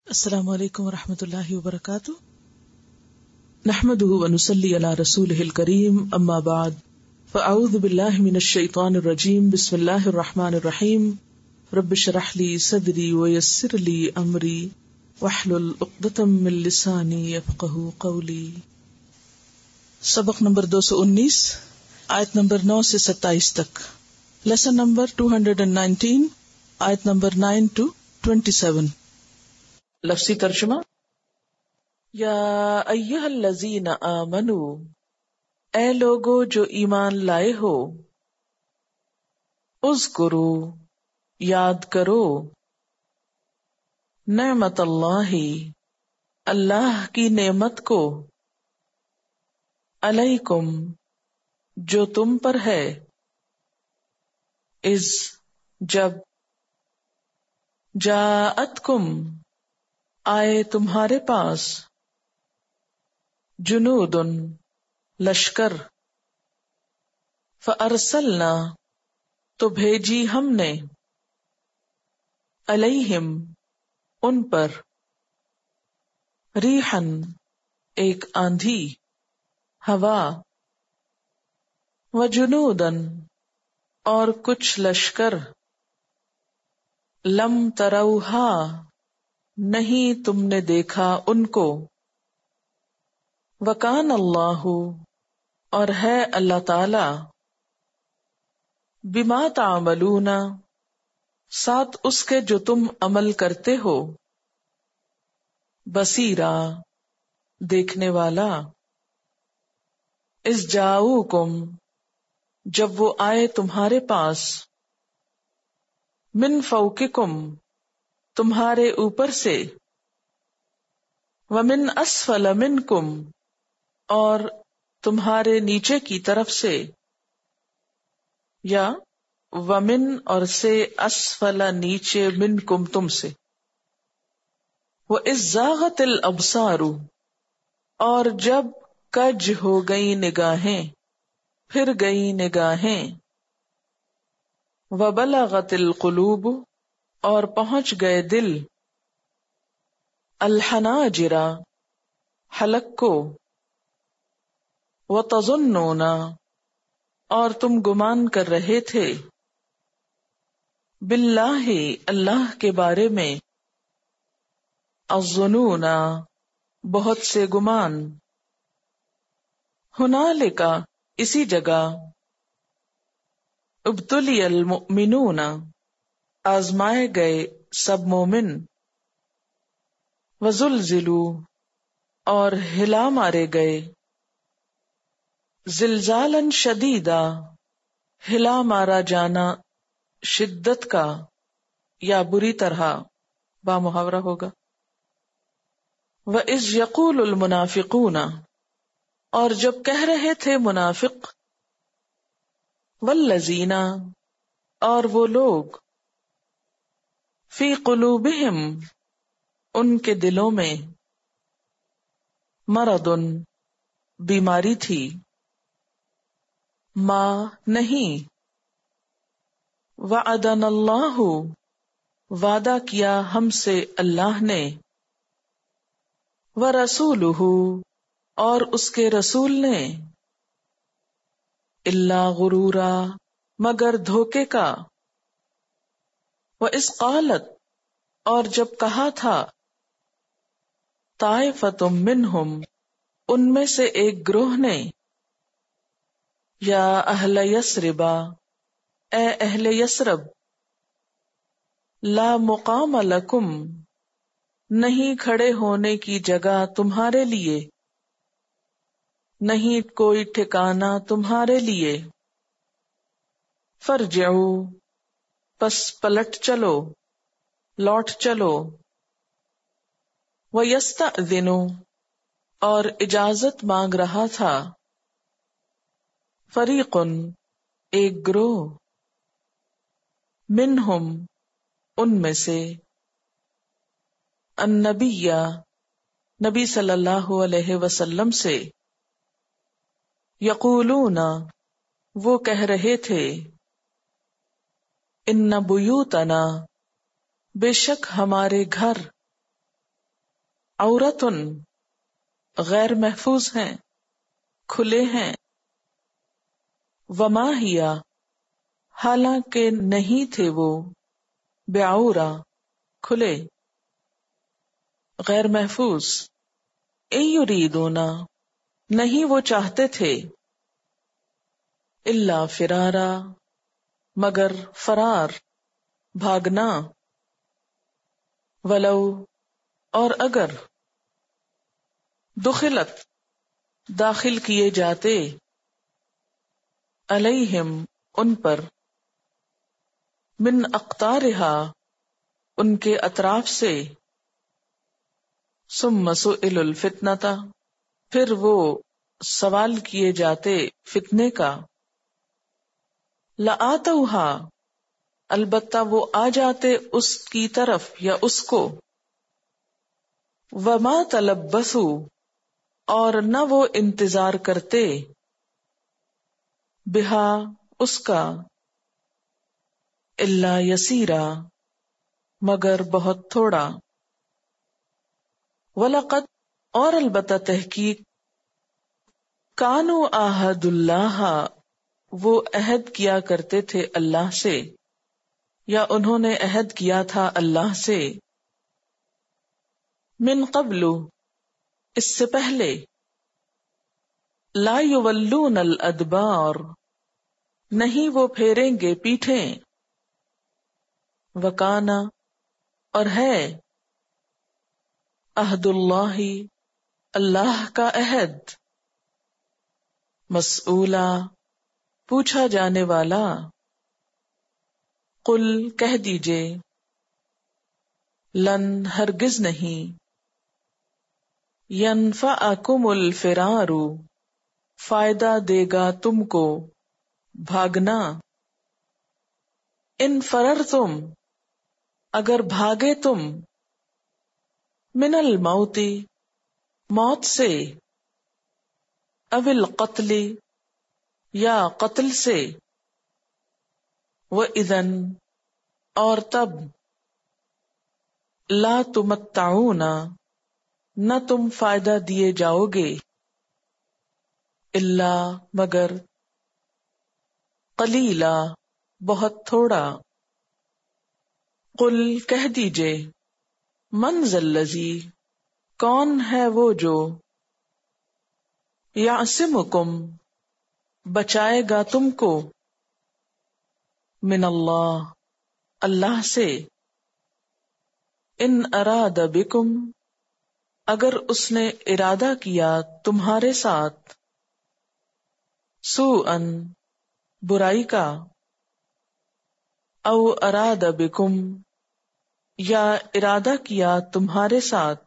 السلام علیکم ورحمۃ اللہ وبرکاتہ، نحمده ونصلی علی رسولہ الکریم، اما بعد فاعوذ باللہ من الشیطان الرجیم، بسم اللہ الرحمن الرحیم، رب اشرح لی صدری ویسر لی امری واحلل عقدۃ من لسانی یفقہوا قولی۔ سبق نمبر 219، آیت نمبر 9 سے 27 تک، لیسن نمبر 219، آیت نمبر 9 to 27۔ لفظی ترجمہ، یا ایہا الذین آمنو، اے لوگو جو ایمان لائے ہو، اذکرو، یاد کرو، نعمت اللہ، اللہ کی نعمت کو، علیکم، جو تم پر ہے، اذ، جب، جاءتکم، آئے تمہارے پاس، جنودن، لشکر، فارسلنا، تو بھیجی ہم نے، علیہم، ان پر، ریحن، ایک آندھی، ہوا، وجنودن، اور کچھ لشکر، لم تروہا، نہیں تم نے دیکھا ان کو، وکان اللہ، اور ہے اللہ تعالی، بما تعملون، ساتھ اس کے جو تم عمل کرتے ہو، بصیرا، دیکھنے والا، اذ جاؤکم، جب وہ آئے تمہارے پاس، من فوقکم، تمہارے اوپر سے، ومن اسفل منکم، اور تمہارے نیچے کی طرف سے، یا ومن اور سے، اسفل نیچے، منکم تم سے، وَإِذ زَاغَتِ الْأَبْصَارُ، اور جب کج ہو گئی نگاہیں، پھر گئی نگاہیں، وَبَلَغَتِ الْقُلُوبُ، اور پہنچ گئے دل، الحناجر، حلق کو، وَتَظُنُّونَ، اور تم گمان کر رہے تھے، باللہ، اللہ کے بارے میں، الظنون، بہت سے گمان، ہنالک، اسی جگہ، ابتلی المؤمنون، آزمائے گئے سب مومن، وزلزلوا، اور ہلا مارے گئے، زلزالا شدیدا، ہلا مارا جانا شدت کا یا بری طرح، با محاورہ ہوگا، وَإِذْ يَقُولُ الْمُنَافِقُونَ، اور جب کہہ رہے تھے منافق، وَالَّذِينَ، اور وہ لوگ، فی قلوبہم، ان کے دلوں میں، مرض، بیماری تھی، ما، نہیں، وعدنا اللہ، وعدہ کیا ہم سے اللہ نے، ورسولہ، اور اس کے رسول نے، الا غرورا، مگر دھوکے کا، وَإِذْ قَالَتْ، اور جب کہا تھا، طائفۃ منہم، ان میں سے ایک گروہ نے، یا اہل یثرب، اے اہل یثرب، لا مقام لکم، نہیں کھڑے ہونے کی جگہ تمہارے لیے، نہیں کوئی ٹھکانہ تمہارے لیے، فرجعوا، پس پلٹ چلو، لوٹ چلو، وَيَسْتَأْذِنُ، اور اجازت مانگ رہا تھا، فریقٌ، ایک گروہ، منہم، ان میں سے، النبی، نبی صلی اللہ علیہ وسلم سے، یقولون، وہ کہہ رہے تھے، ان بیوتنا، بے شک ہمارے گھر، عورتن غیر محفوظ ہیں، کھلے ہیں، وما ہیا حالانکہ نہیں تھے وہ، بعورا کھلے، غیر محفوظ، ان یریدون نہیں وہ چاہتے تھے، الا فرارا مگر فرار، بھاگنا، ولو اور اگر، دخلت داخل کیے جاتے، علیہم ان پر، من اقطارہا ان کے اطراف سے، ثم سئلوا الفتنۃ پھر وہ سوال کیے جاتے فتنے کا، لآتوہا البتہ وہ آ جاتے اس کی طرف یا اس کو، وما تلبثوا اور نہ وہ انتظار کرتے، بہا اس کا، الا یسیرا مگر بہت تھوڑا، وَلَقَدْ اور البتہ تحقیق، کانوا عہد اللہ وہ عہد کیا کرتے تھے اللہ سے، یا انہوں نے عہد کیا تھا اللہ سے، من قبل اس سے پہلے، لا یولون الادبار نہیں وہ پھیریں گے پیٹھیں، وکانا اور ہے، عہد اللہ اللہ کا عہد، مسئولا پوچھا جانے والا، قل کہہ دیجئے، لن ہرگز نہیں، ینفعکم الفرار فائدہ دے گا تم کو بھاگنا، ان فررتم اگر بھاگے تم، من الموت موت سے، او القتل یا قتل سے، وَإِذًا اور تب، لا تمتعون نہ تم فائدہ دیے جاؤ گے، الا مگر، قلیلا بہت تھوڑا، قل کہہ دیجئے، من ذا الذی کون ہے وہ جو، یعصمکم بچائے گا تم کو، من اللہ اللہ سے، ان اراد بکم اگر اس نے ارادہ کیا تمہارے ساتھ، سوءً برائی کا، او اراد بکم یا ارادہ کیا تمہارے ساتھ،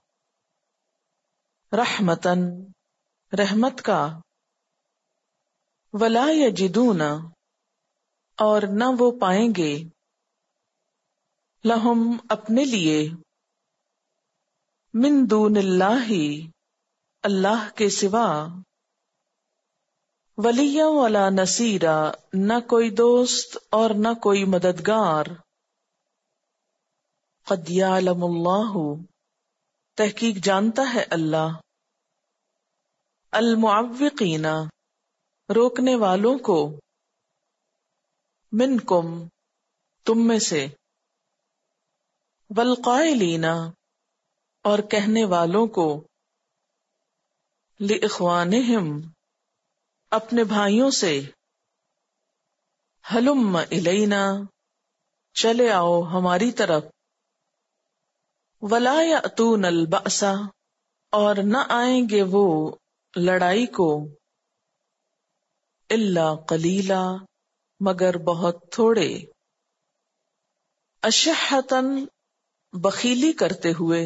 رحمتاً رحمت کا، ولا یجدون اور نہ وہ پائیں گے، لہم اپنے لیے، من دون اللہ اللہ کے سوا، ولیّا ولا نصیرا نہ کوئی دوست اور نہ کوئی مددگار، قد یعلم اللہ تحقیق جانتا ہے اللہ، المعوقین روکنے والوں کو، منکم تم میں سے، والقائلین اور کہنے والوں کو، لإخوانہم اپنے بھائیوں سے، ہلم الینا چلے آؤ ہماری طرف، ولا یأتون البأس اور نہ آئیں گے وہ لڑائی کو، الا قلیلا مگر بہت تھوڑے، اشحۃً بخیلی کرتے ہوئے،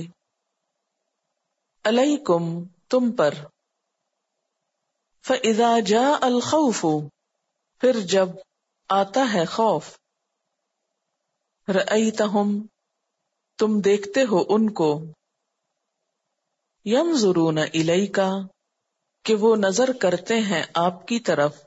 علیکم تم پر، فإذا جاء الخوف پھر جب آتا ہے خوف، رأیتہم تم دیکھتے ہو ان کو، ینظرون الیک کہ وہ نظر کرتے ہیں آپ کی طرف،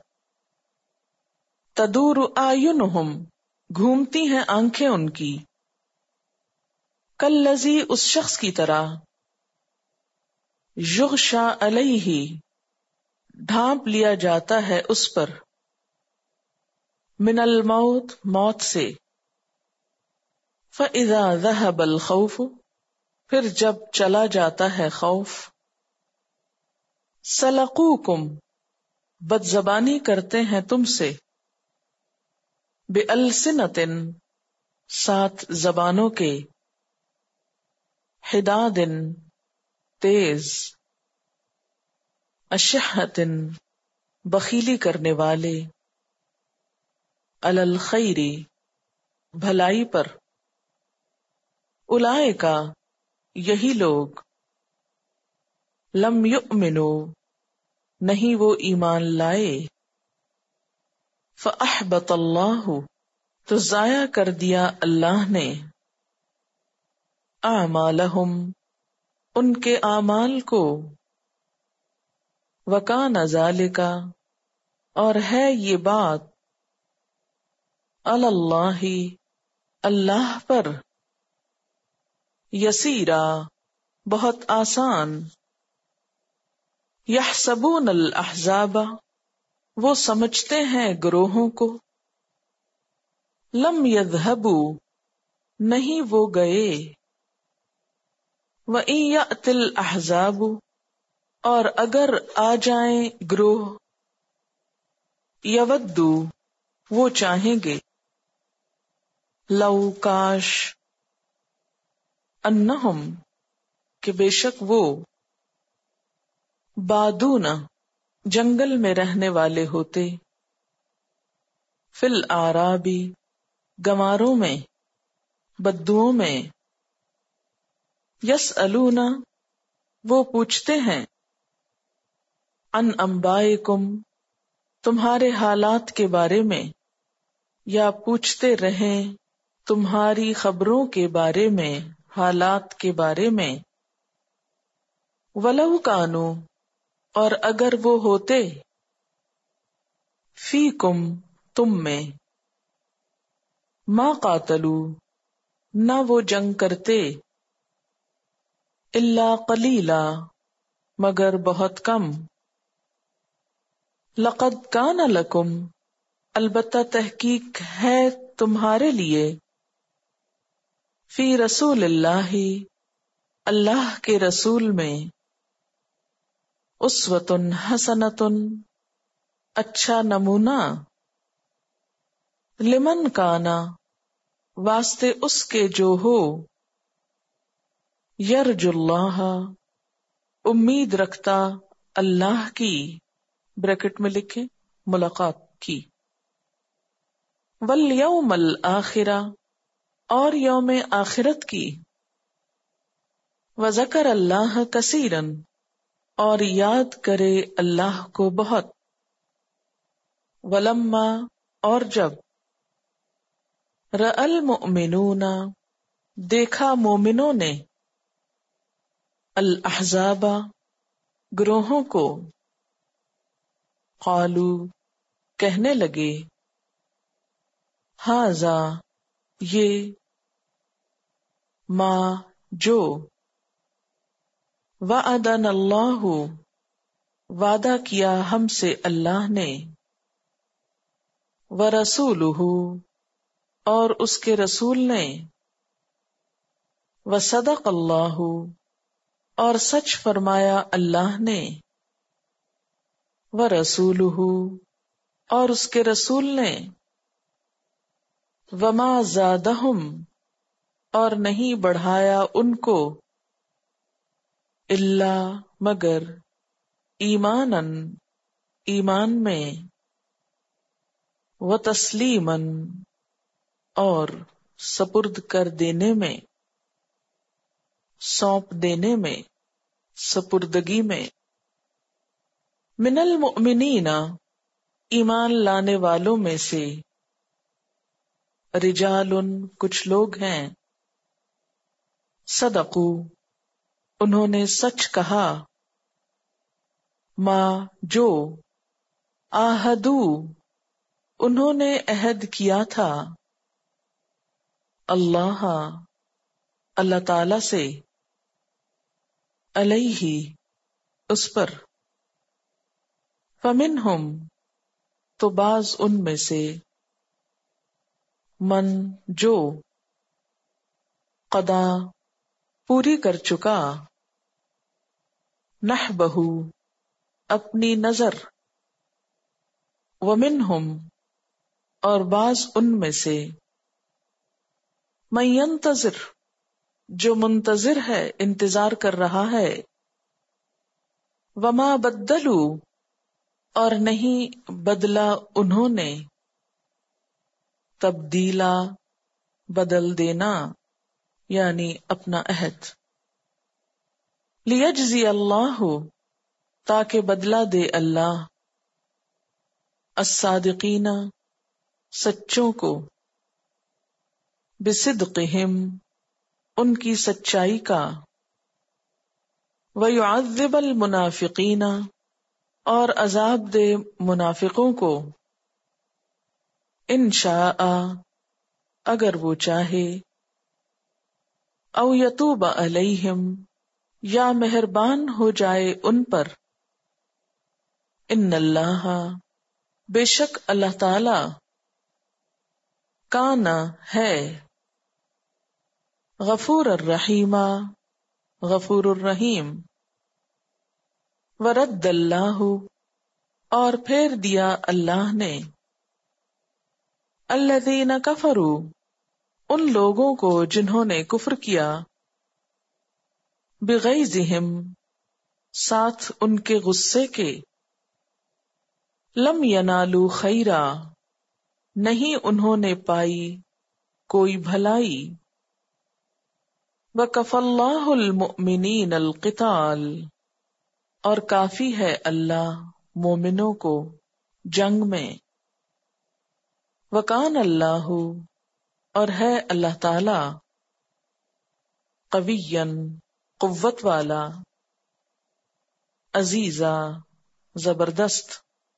تدور اعینہم گھومتی ہیں آنکھیں ان کی، کالذی اس شخص کی طرح، یغشا علیہ ڈھانپ لیا جاتا ہے اس پر، من الموت موت سے، فَإِذَا ذَهَبَ الْخَوْفُ پھر جب چلا جاتا ہے خوف، سَلَقُوكُمْ بدزبانی کرتے ہیں تم سے، بِأَلْسِنَةٍ ساتھ زبانوں کے، حِدَادٍ تیز، اشحۃ بخیلی کرنے والے، علی الخیر بھلائی پر، اولئک یہی لوگ، لم یؤمنوا نہیں وہ ایمان لائے، فاحبط اللہ تو ضائع کر دیا اللہ نے، اعمالہم ان کے اعمال کو، وکان ذالک اور ہے یہ بات، علی اللہ اللہ پر، یسیرا بہت آسان، یحسبون الاحزاب وہ سمجھتے ہیں گروہوں کو، لم یذہبوا نہیں وہ گئے، وَإِن یأت الأحزاب اور اگر آ جائیں گروہ، یودو وہ چاہیں گے، لو کاش، انہم کہ بے شک وہ، بادون جنگل میں رہنے والے ہوتے، فی الاعراب گماروں میں، بدوؤں میں، یسألون وہ پوچھتے ہیں، عن انبائکم تمہارے حالات کے بارے میں، یا پوچھتے رہیں تمہاری خبروں کے بارے میں، حالات کے بارے میں، ولو کانو اور اگر وہ ہوتے، فیکم تم میں، ما قاتلو نہ وہ جنگ کرتے، الا قلیلا مگر بہت کم، لقد کان لکم البتہ تحقیق ہے تمہارے لیے، فی رسول اللہ اللہ کے رسول میں، اسوۃ حسنۃ اچھا نمونہ، لمن کانا واسطے اس کے جو ہو، یرجو اللہ امید رکھتا اللہ کی، بریکٹ میں لکھیں ملاقات کی، والیوم الآخر اور یوم آخرت کی، وذکر اللہ کثیرا اور یاد کرے اللہ کو بہت، ولما اور جب، رأى المؤمنون دیکھا مومنوں نے، الاحزاب گروہوں کو، قالو کہنے لگے، ھذا یہ، ما جو، وعدنا اللہ وعدہ کیا ہم سے اللہ نے، ورسولہ اور اس کے رسول نے، وصدق اللہ اور سچ فرمایا اللہ نے، ورسولہ اور اس کے رسول نے، وما زادہم اور نہیں بڑھایا ان کو، الا مگر، ایمانا ایمان میں، وتسلیما اور سپرد کر دینے میں، سونپ دینے میں، سپردگی میں، من المؤمنین ایمان لانے والوں میں سے، رجال کچھ لوگ ہیں، صدقو انہوں نے سچ کہا، ما جو، آہدو انہوں نے عہد کیا تھا، اللہ تعالی سے، علیہ اس پر. فمنہم تو بعض ان میں سے، من جو، قضا پوری کر چکا، نحبہ اپنی نظر، ومنہم اور بعض ان میں سے، من ینتظر جو منتظر ہے، انتظار کر رہا ہے، وما بدلوا اور نہیں بدلا انہوں نے، تبدیلا بدل دینا یعنی اپنا عہد، لیجزی اللہ تاکہ بدلہ دے اللہ، الصادقین سچوں کو، بصدقہم ان کی سچائی کا، ویعذب المنافقین اور عذاب دے منافقوں کو، ان شاء اگر وہ چاہے، او یتوب علیہم یا مہربان ہو جائے ان پر، ان اللہ بے شک اللہ تعالی، کانا ہے، غفور الرحیم غفور الرحیم، ورد اللہ اور پھیر دیا اللہ نے، الذین کفروا ان لوگوں کو جنہوں نے کفر کیا، بغیظہم ساتھ ان کے غصے کے، لم ینالوا خیرا نہیں انہوں نے پائی کوئی بھلائی، وکفی اللہ المؤمنین القتال اور کافی ہے اللہ مومنوں کو جنگ میں، وکان اللہ اور ہے اللہ تعالی، قویا قوت والا، عزیزا زبردست،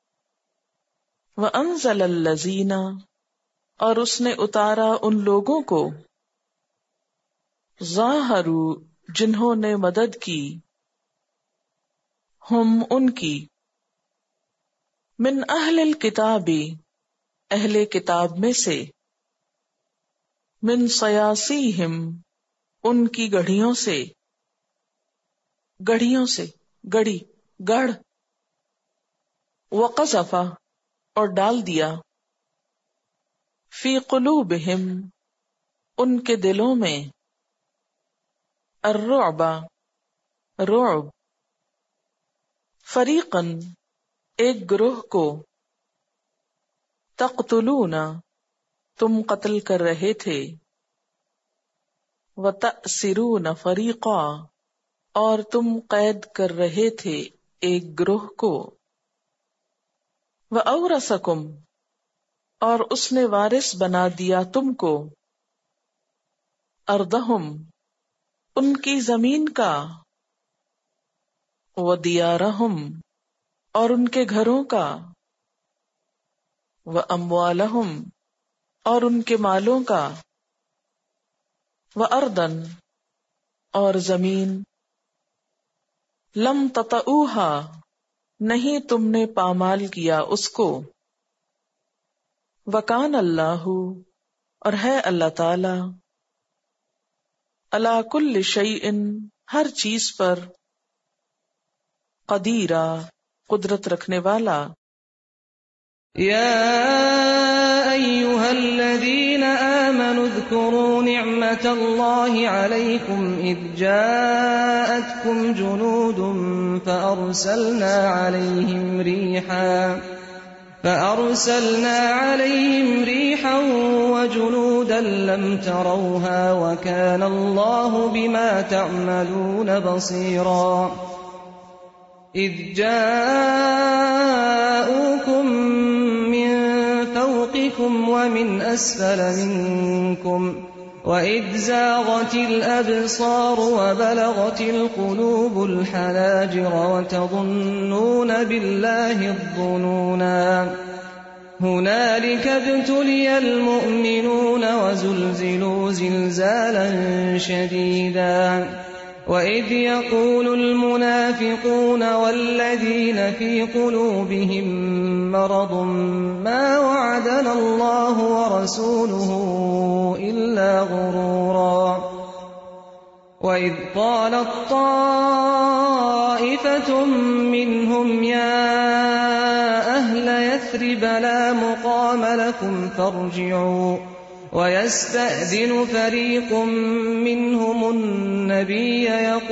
وانزل الذین اور اس نے اتارا ان لوگوں کو، ظاہروا جنہوں نے مدد کی، ہم ان کی، من اہل الکتاب اہل کتاب میں سے، من صیاصیہم ان کی گڑھیوں سے، گڑھیوں سے گڑھی گڑھ، وقذف اور ڈال دیا، فی قلوبہم ان کے دلوں میں، الرعب رعب، فریقاً ایک گروہ کو، تقتلون تم قتل کر رہے تھے، وتأسرون فریقا اور تم قید کر رہے تھے ایک گروہ کو، وأورثکم اور اس نے وارث بنا دیا تم کو، ارضہم ان کی زمین کا، ودیارہم اور ان کے گھروں کا، واموالہم اور ان کے مالوں کا، وارضا اور زمین، لم تطئوها نہیں تم نے پامال کیا اس کو، وکان اللہ اور ہے اللہ تعالی، علی کل شیء ہر چیز پر، قدیرا قدرت رکھنے والا، یا ایھا الذین آمنوا اذکروا نعمت اللہ علیکم اذ جاءتکم جنود فأرسلنا علیہم ریحا وجنودا لم تروها وکان اللہ بما تعملون بصیرا، اذ جاءوکم من فوقکم ومن اسفل منکم وَإِذْ زَاغَتِ الْأَبْصَارُ وَبَلَغَتِ الْقُلُوبُ الْحَنَاجِرَ وَتَظُنُّونَ بِاللَّهِ الظُّنُونَا هُنَالِكَ ابْتُلِيَ الْمُؤْمِنُونَ وَزُلْزِلُوا زِلْزَالًا شَدِيدًا وإذ يقول المنافقون والذين في قلوبهم مرض ما وعدنا الله ورسوله إلا غرورا وإذ قالت طائفة منهم يا أهل يثرب لا مقام لكم فارجعوا ويستأذن فريق منهم النبي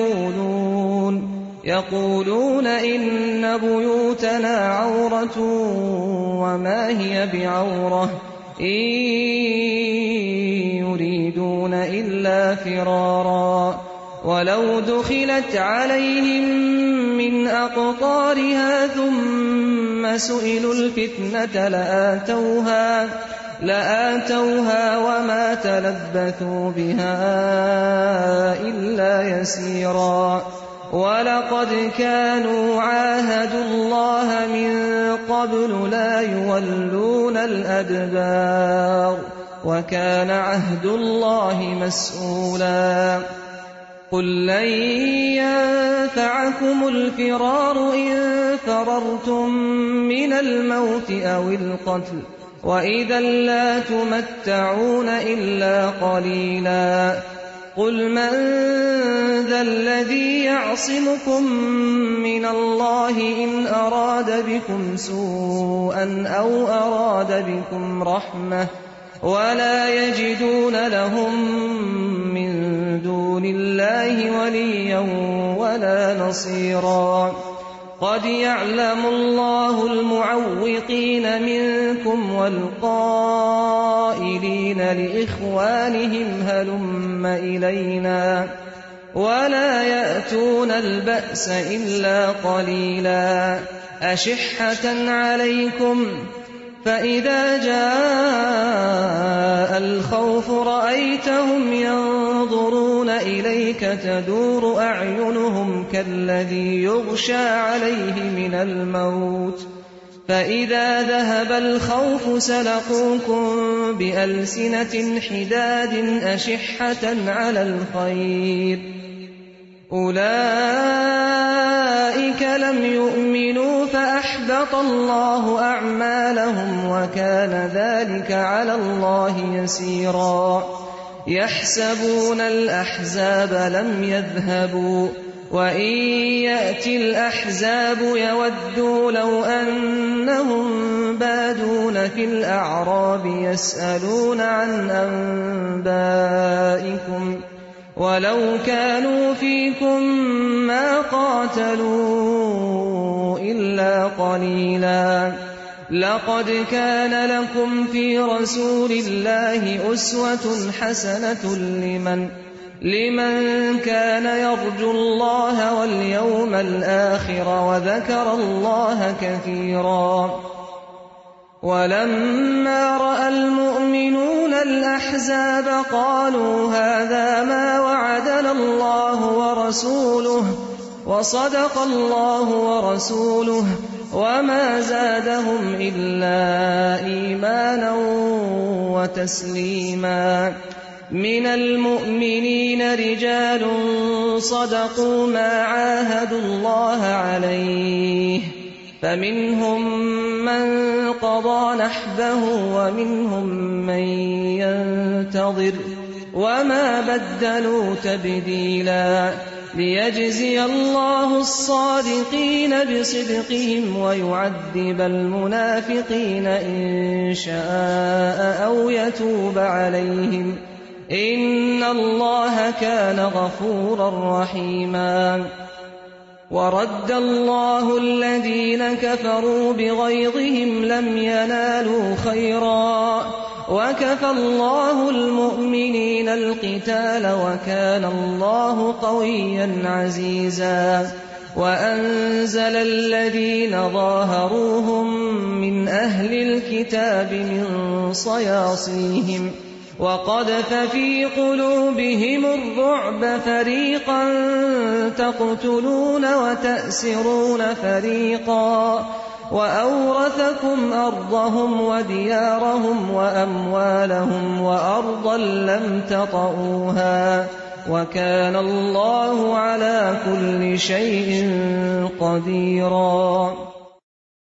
يقولون إن بيوتنا عورة وما هي بعورة إن يريدون إلا فرارا ولو دخلت عليهم من أقطارها ثم سئلوا الفتنة لآتوها وما تلبثوا بها إلا يسيرا ولقد كانوا عاهدوا الله من قبل لا يولون الأدبار وكان عهد الله مسؤولا قل لن ينفعكم الفرار إن فررتم من الموت أو القتل وإذا لا تمتعون إلا قليلا قل من ذا الذي يعصمكم من الله إن أراد بكم سوءا أو أراد بكم رحمة ولا يجدون لهم من دون الله وليا ولا نصيرا قد يعلم الله المعوقين منكم والقائلين لإخوانهم هلم إلينا ولا يأتون البأس إلا قليلا أشحة عليكم فإذا جاء الخوف رأيتهم ينظرون إليك تدور أعينهم كالذي يغشى عليه من الموت فإذا ذهب الخوف سلقوكم بألسنة حداد أشحة على الخير أولئك لم يؤمنوا فأحبط الله أعمالهم وكان ذلك على الله يسيرا يحسبون الأحزاب لم يذهبوا وإن يأتي الأحزاب يودوا لو أنهم بادون في الأعراب يسألون عن أنبائكم ولو كانوا فيكم ما قاتلوا إلا قليلا لقد كان لكم في رسول الله أسوة حسنة لمن كان يرجو الله واليوم الآخر وذكر الله كثيرا ولما رأى المؤمنون الأحزاب قالوا هذا ما وعدنا الله ورسوله وصدق الله ورسوله وما زادهم إلا إيمانا وتسليما من المؤمنين رجال صدقوا ما عاهدوا الله عليه فمنهم من قضى نحبه ومنهم من ينتظر وما بدلوا تبديلا ليجزي الله الصادقين بصدقهم ويعذب المنافقين إن شاء أو يتوب عليهم إن الله كان غفورا رحيما ورد الله الذين كفروا بغيظهم لم ينالوا خيرا وكفى الله المؤمنين القتال وكان الله قويا عزيزا وأنزل الذين ظاهروهم من أهل الكتاب من صياصيهم وقذف في قلوبهم الرعب فريقا تقتلون وتأسرون فريقا وأورثكم أرضهم وديارهم وأموالهم وأرضا لم تطئوها وَكَانَ اللَّهُ عَلَى كُلِّ شَيْءٍ قَدِيرًا.